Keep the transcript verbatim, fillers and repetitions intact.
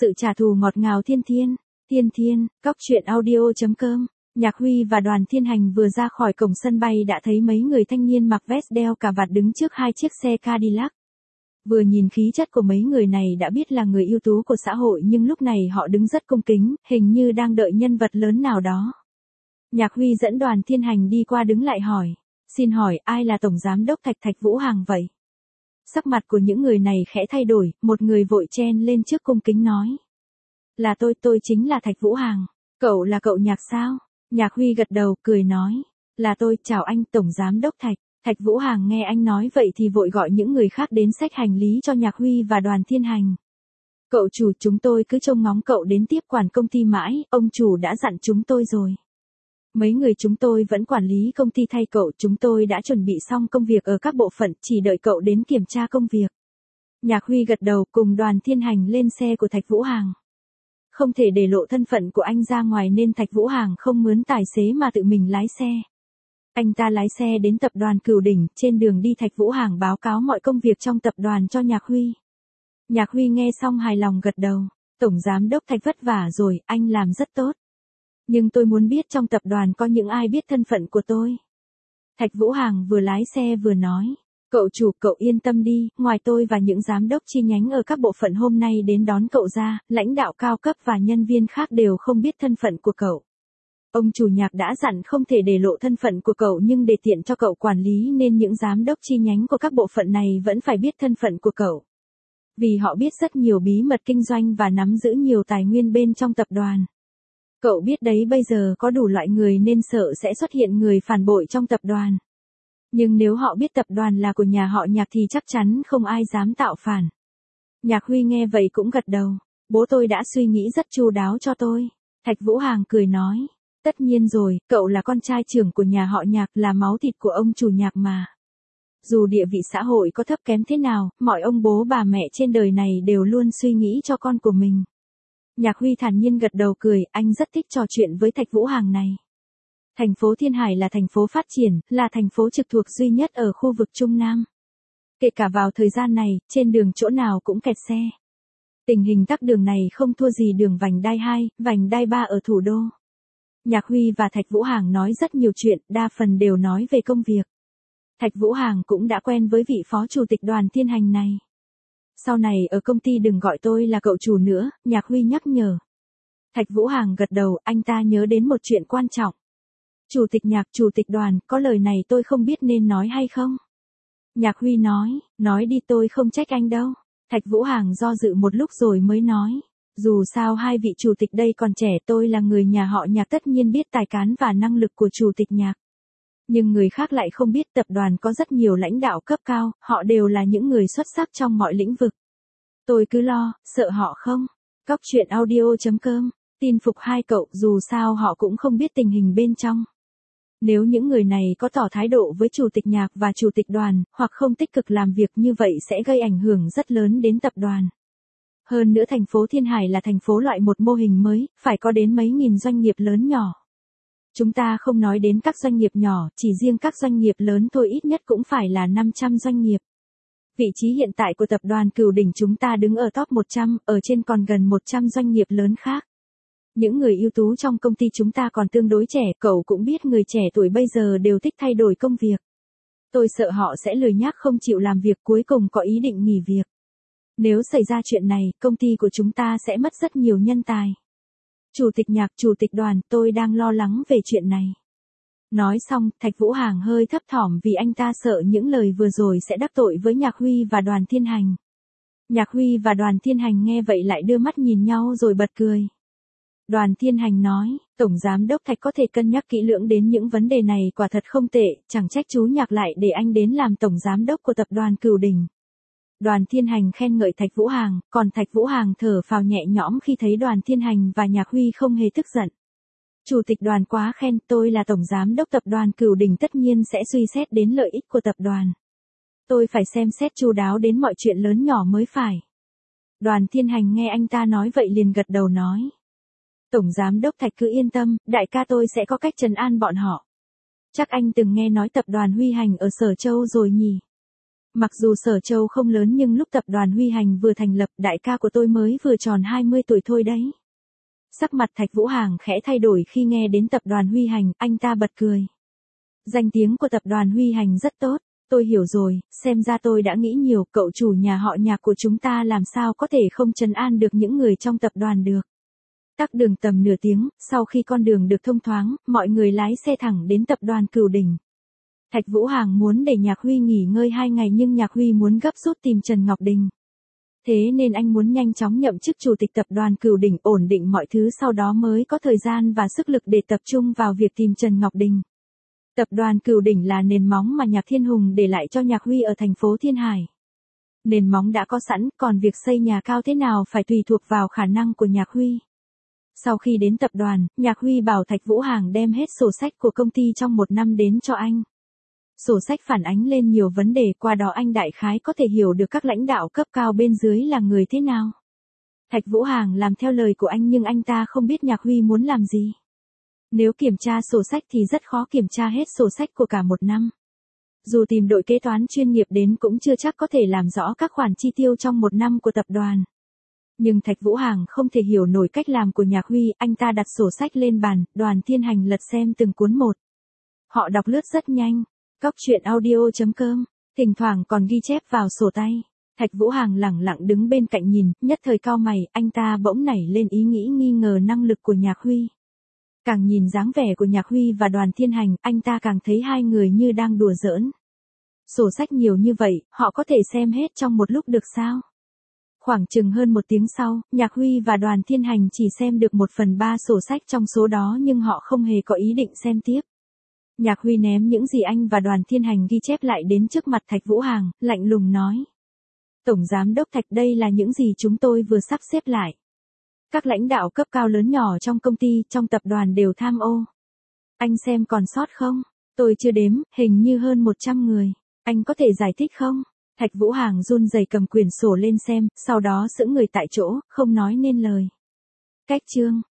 Sự trả thù ngọt ngào thiên thiên, thiên thiên, cóc truyện audio chấm com. Nhạc Huy và Đoàn Thiên Hành vừa ra khỏi cổng sân bay đã thấy mấy người thanh niên mặc vest đeo cà vạt đứng trước hai chiếc xe Cadillac. Vừa nhìn khí chất của mấy người này đã biết là người ưu tú của xã hội, nhưng lúc này họ đứng rất cung kính, hình như đang đợi nhân vật lớn nào đó. Nhạc Huy dẫn Đoàn Thiên Hành đi qua đứng lại hỏi, xin hỏi ai là Tổng Giám đốc Thạch Thạch Vũ Hàng vậy? Sắc mặt của những người này khẽ thay đổi, một người vội chen lên trước cung kính nói. Là tôi, tôi chính là Thạch Vũ Hàng. Cậu là cậu Nhạc sao? Nhạc Huy gật đầu, cười nói. Là tôi, chào anh Tổng Giám đốc Thạch. Thạch Vũ Hàng nghe anh nói vậy thì vội gọi những người khác đến xách hành lý cho Nhạc Huy và Đoàn Thiên Hành. Cậu chủ, chúng tôi cứ trông ngóng cậu đến tiếp quản công ty mãi, ông chủ đã dặn chúng tôi rồi. Mấy người chúng tôi vẫn quản lý công ty thay cậu, chúng tôi đã chuẩn bị xong công việc ở các bộ phận, chỉ đợi cậu đến kiểm tra công việc. Nhạc Huy gật đầu cùng Đoàn Thiên Hành lên xe của Thạch Vũ Hàng. Không thể để lộ thân phận của anh ra ngoài nên Thạch Vũ Hàng không mướn tài xế mà tự mình lái xe. Anh ta lái xe đến tập đoàn Cửu Đỉnh, trên đường đi Thạch Vũ Hàng báo cáo mọi công việc trong tập đoàn cho Nhạc Huy. Nhạc Huy nghe xong hài lòng gật đầu. Tổng Giám đốc Thạch vất vả rồi, anh làm rất tốt. Nhưng tôi muốn biết trong tập đoàn có những ai biết thân phận của tôi. Thạch Vũ Hàng vừa lái xe vừa nói. Cậu chủ, cậu yên tâm đi, ngoài tôi và những giám đốc chi nhánh ở các bộ phận hôm nay đến đón cậu ra, lãnh đạo cao cấp và nhân viên khác đều không biết thân phận của cậu. Ông chủ Nhạc đã dặn không thể để lộ thân phận của cậu, nhưng để tiện cho cậu quản lý nên những giám đốc chi nhánh của các bộ phận này vẫn phải biết thân phận của cậu. Vì họ biết rất nhiều bí mật kinh doanh và nắm giữ nhiều tài nguyên bên trong tập đoàn. Cậu biết đấy, bây giờ có đủ loại người nên sợ sẽ xuất hiện người phản bội trong tập đoàn. Nhưng nếu họ biết tập đoàn là của nhà họ Nhạc thì chắc chắn không ai dám tạo phản. Nhạc Huy nghe vậy cũng gật đầu. Bố tôi đã suy nghĩ rất chu đáo cho tôi. Thạch Vũ Hàng cười nói. Tất nhiên rồi, cậu là con trai trưởng của nhà họ Nhạc, là máu thịt của ông chủ Nhạc mà. Dù địa vị xã hội có thấp kém thế nào, mọi ông bố bà mẹ trên đời này đều luôn suy nghĩ cho con của mình. Nhạc Huy thản nhiên gật đầu cười, anh rất thích trò chuyện với Thạch Vũ Hàng này. Thành phố Thiên Hải là thành phố phát triển, là thành phố trực thuộc duy nhất ở khu vực Trung Nam. Kể cả vào thời gian này, trên đường chỗ nào cũng kẹt xe. Tình hình tắc đường này không thua gì đường vành đai hai, vành đai ba ở thủ đô. Nhạc Huy và Thạch Vũ Hàng nói rất nhiều chuyện, đa phần đều nói về công việc. Thạch Vũ Hàng cũng đã quen với vị phó chủ tịch Đoàn Thiên Hành này. Sau này ở công ty đừng gọi tôi là cậu chủ nữa, Nhạc Huy nhắc nhở. Thạch Vũ Hàng gật đầu, anh ta nhớ đến một chuyện quan trọng. Chủ tịch Nhạc, chủ tịch Đoàn, có lời này tôi không biết nên nói hay không? Nhạc Huy nói, nói đi, tôi không trách anh đâu. Thạch Vũ Hàng do dự một lúc rồi mới nói. Dù sao hai vị chủ tịch đây còn trẻ, tôi là người nhà họ Nhạc tất nhiên biết tài cán và năng lực của chủ tịch Nhạc. Nhưng người khác lại không biết tập đoàn có rất nhiều lãnh đạo cấp cao, họ đều là những người xuất sắc trong mọi lĩnh vực. Tôi cứ lo, sợ họ không? Cóc truyện audio chấm com, tin phục hai cậu, dù sao họ cũng không biết tình hình bên trong. Nếu những người này có tỏ thái độ với chủ tịch Nhạc và chủ tịch Đoàn, hoặc không tích cực làm việc như vậy sẽ gây ảnh hưởng rất lớn đến tập đoàn. Hơn nữa thành phố Thiên Hải là thành phố loại một mô hình mới, phải có đến mấy nghìn doanh nghiệp lớn nhỏ. Chúng ta không nói đến các doanh nghiệp nhỏ, chỉ riêng các doanh nghiệp lớn thôi ít nhất cũng phải là năm trăm doanh nghiệp. Vị trí hiện tại của tập đoàn Cửu Đỉnh chúng ta đứng ở top một trăm, ở trên còn gần một trăm doanh nghiệp lớn khác. Những người ưu tú trong công ty chúng ta còn tương đối trẻ, cậu cũng biết người trẻ tuổi bây giờ đều thích thay đổi công việc. Tôi sợ họ sẽ lười nhác không chịu làm việc, cuối cùng có ý định nghỉ việc. Nếu xảy ra chuyện này, công ty của chúng ta sẽ mất rất nhiều nhân tài. Chủ tịch Nhạc, chủ tịch Đoàn, tôi đang lo lắng về chuyện này. Nói xong, Thạch Vũ Hàng hơi thấp thỏm vì anh ta sợ những lời vừa rồi sẽ đắc tội với Nhạc Huy và Đoàn Thiên Hành. Nhạc Huy và Đoàn Thiên Hành nghe vậy lại đưa mắt nhìn nhau rồi bật cười. Đoàn Thiên Hành nói, Tổng Giám đốc Thạch có thể cân nhắc kỹ lưỡng đến những vấn đề này, quả thật không tệ, chẳng trách chú Nhạc lại để anh đến làm Tổng Giám đốc của tập đoàn Cửu Đỉnh. Đoàn Thiên Hành khen ngợi Thạch Vũ Hàng, còn Thạch Vũ Hàng thở phào nhẹ nhõm khi thấy Đoàn Thiên Hành và Nhạc Huy không hề tức giận. Chủ tịch Đoàn quá khen, tôi là Tổng Giám đốc tập đoàn Cửu Đỉnh tất nhiên sẽ suy xét đến lợi ích của tập đoàn. Tôi phải xem xét chu đáo đến mọi chuyện lớn nhỏ mới phải. Đoàn Thiên Hành nghe anh ta nói vậy liền gật đầu nói. Tổng Giám đốc Thạch cứ yên tâm, đại ca tôi sẽ có cách trấn an bọn họ. Chắc anh từng nghe nói tập đoàn Huy Hành ở Sở Châu rồi nhỉ? Mặc dù Sở Châu không lớn nhưng lúc tập đoàn Huy Hành vừa thành lập, đại ca của tôi mới vừa tròn hai mươi tuổi thôi đấy. Sắc mặt Thạch Vũ Hàng khẽ thay đổi khi nghe đến tập đoàn Huy Hành, anh ta bật cười. Danh tiếng của tập đoàn Huy Hành rất tốt, tôi hiểu rồi, xem ra tôi đã nghĩ nhiều, cậu chủ nhà họ Nhạc của chúng ta làm sao có thể không trấn an được những người trong tập đoàn được. Tắc đường tầm nửa tiếng, sau khi con đường được thông thoáng, mọi người lái xe thẳng đến tập đoàn Cửu Đỉnh. Thạch Vũ Hàng muốn để Nhạc Huy nghỉ ngơi hai ngày nhưng Nhạc Huy muốn gấp rút tìm Trần Ngọc Đình. Thế nên anh muốn nhanh chóng nhậm chức chủ tịch tập đoàn Cửu Đỉnh, ổn định mọi thứ, sau đó mới có thời gian và sức lực để tập trung vào việc tìm Trần Ngọc Đình. Tập đoàn Cửu Đỉnh là nền móng mà Nhạc Thiên Hùng để lại cho Nhạc Huy ở thành phố Thiên Hải. Nền móng đã có sẵn, còn việc xây nhà cao thế nào phải tùy thuộc vào khả năng của Nhạc Huy. Sau khi đến tập đoàn, Nhạc Huy bảo Thạch Vũ Hàng đem hết sổ sách của công ty trong một năm đến cho anh. Sổ sách phản ánh lên nhiều vấn đề, qua đó anh đại khái có thể hiểu được các lãnh đạo cấp cao bên dưới là người thế nào. Thạch Vũ Hàng làm theo lời của anh nhưng anh ta không biết Nhạc Huy muốn làm gì. Nếu kiểm tra sổ sách thì rất khó kiểm tra hết sổ sách của cả một năm. Dù tìm đội kế toán chuyên nghiệp đến cũng chưa chắc có thể làm rõ các khoản chi tiêu trong một năm của tập đoàn. Nhưng Thạch Vũ Hàng không thể hiểu nổi cách làm của Nhạc Huy, anh ta đặt sổ sách lên bàn, Đoàn Thiên Hành lật xem từng cuốn một. Họ đọc lướt rất nhanh. Cóc truyện audio chấm com, thỉnh thoảng còn ghi chép vào sổ tay. Thạch Vũ Hàng lẳng lặng đứng bên cạnh nhìn, nhất thời cau mày, anh ta bỗng nảy lên ý nghĩ nghi ngờ năng lực của Nhạc Huy. Càng nhìn dáng vẻ của Nhạc Huy và Đoàn Thiên Hành, anh ta càng thấy hai người như đang đùa giỡn. Sổ sách nhiều như vậy, họ có thể xem hết trong một lúc được sao? Khoảng chừng hơn một tiếng sau, Nhạc Huy và Đoàn Thiên Hành chỉ xem được một phần ba sổ sách trong số đó nhưng họ không hề có ý định xem tiếp. Nhạc Huy ném những gì anh và Đoàn Thiên Hành ghi chép lại đến trước mặt Thạch Vũ Hàng, lạnh lùng nói. Tổng Giám đốc Thạch, đây là những gì chúng tôi vừa sắp xếp lại. Các lãnh đạo cấp cao lớn nhỏ trong công ty, trong tập đoàn đều tham ô. Anh xem còn sót không? Tôi chưa đếm, hình như hơn một trăm người. Anh có thể giải thích không? Thạch Vũ Hàng run rẩy cầm quyển sổ lên xem, sau đó sững người tại chỗ, không nói nên lời. Cách chương.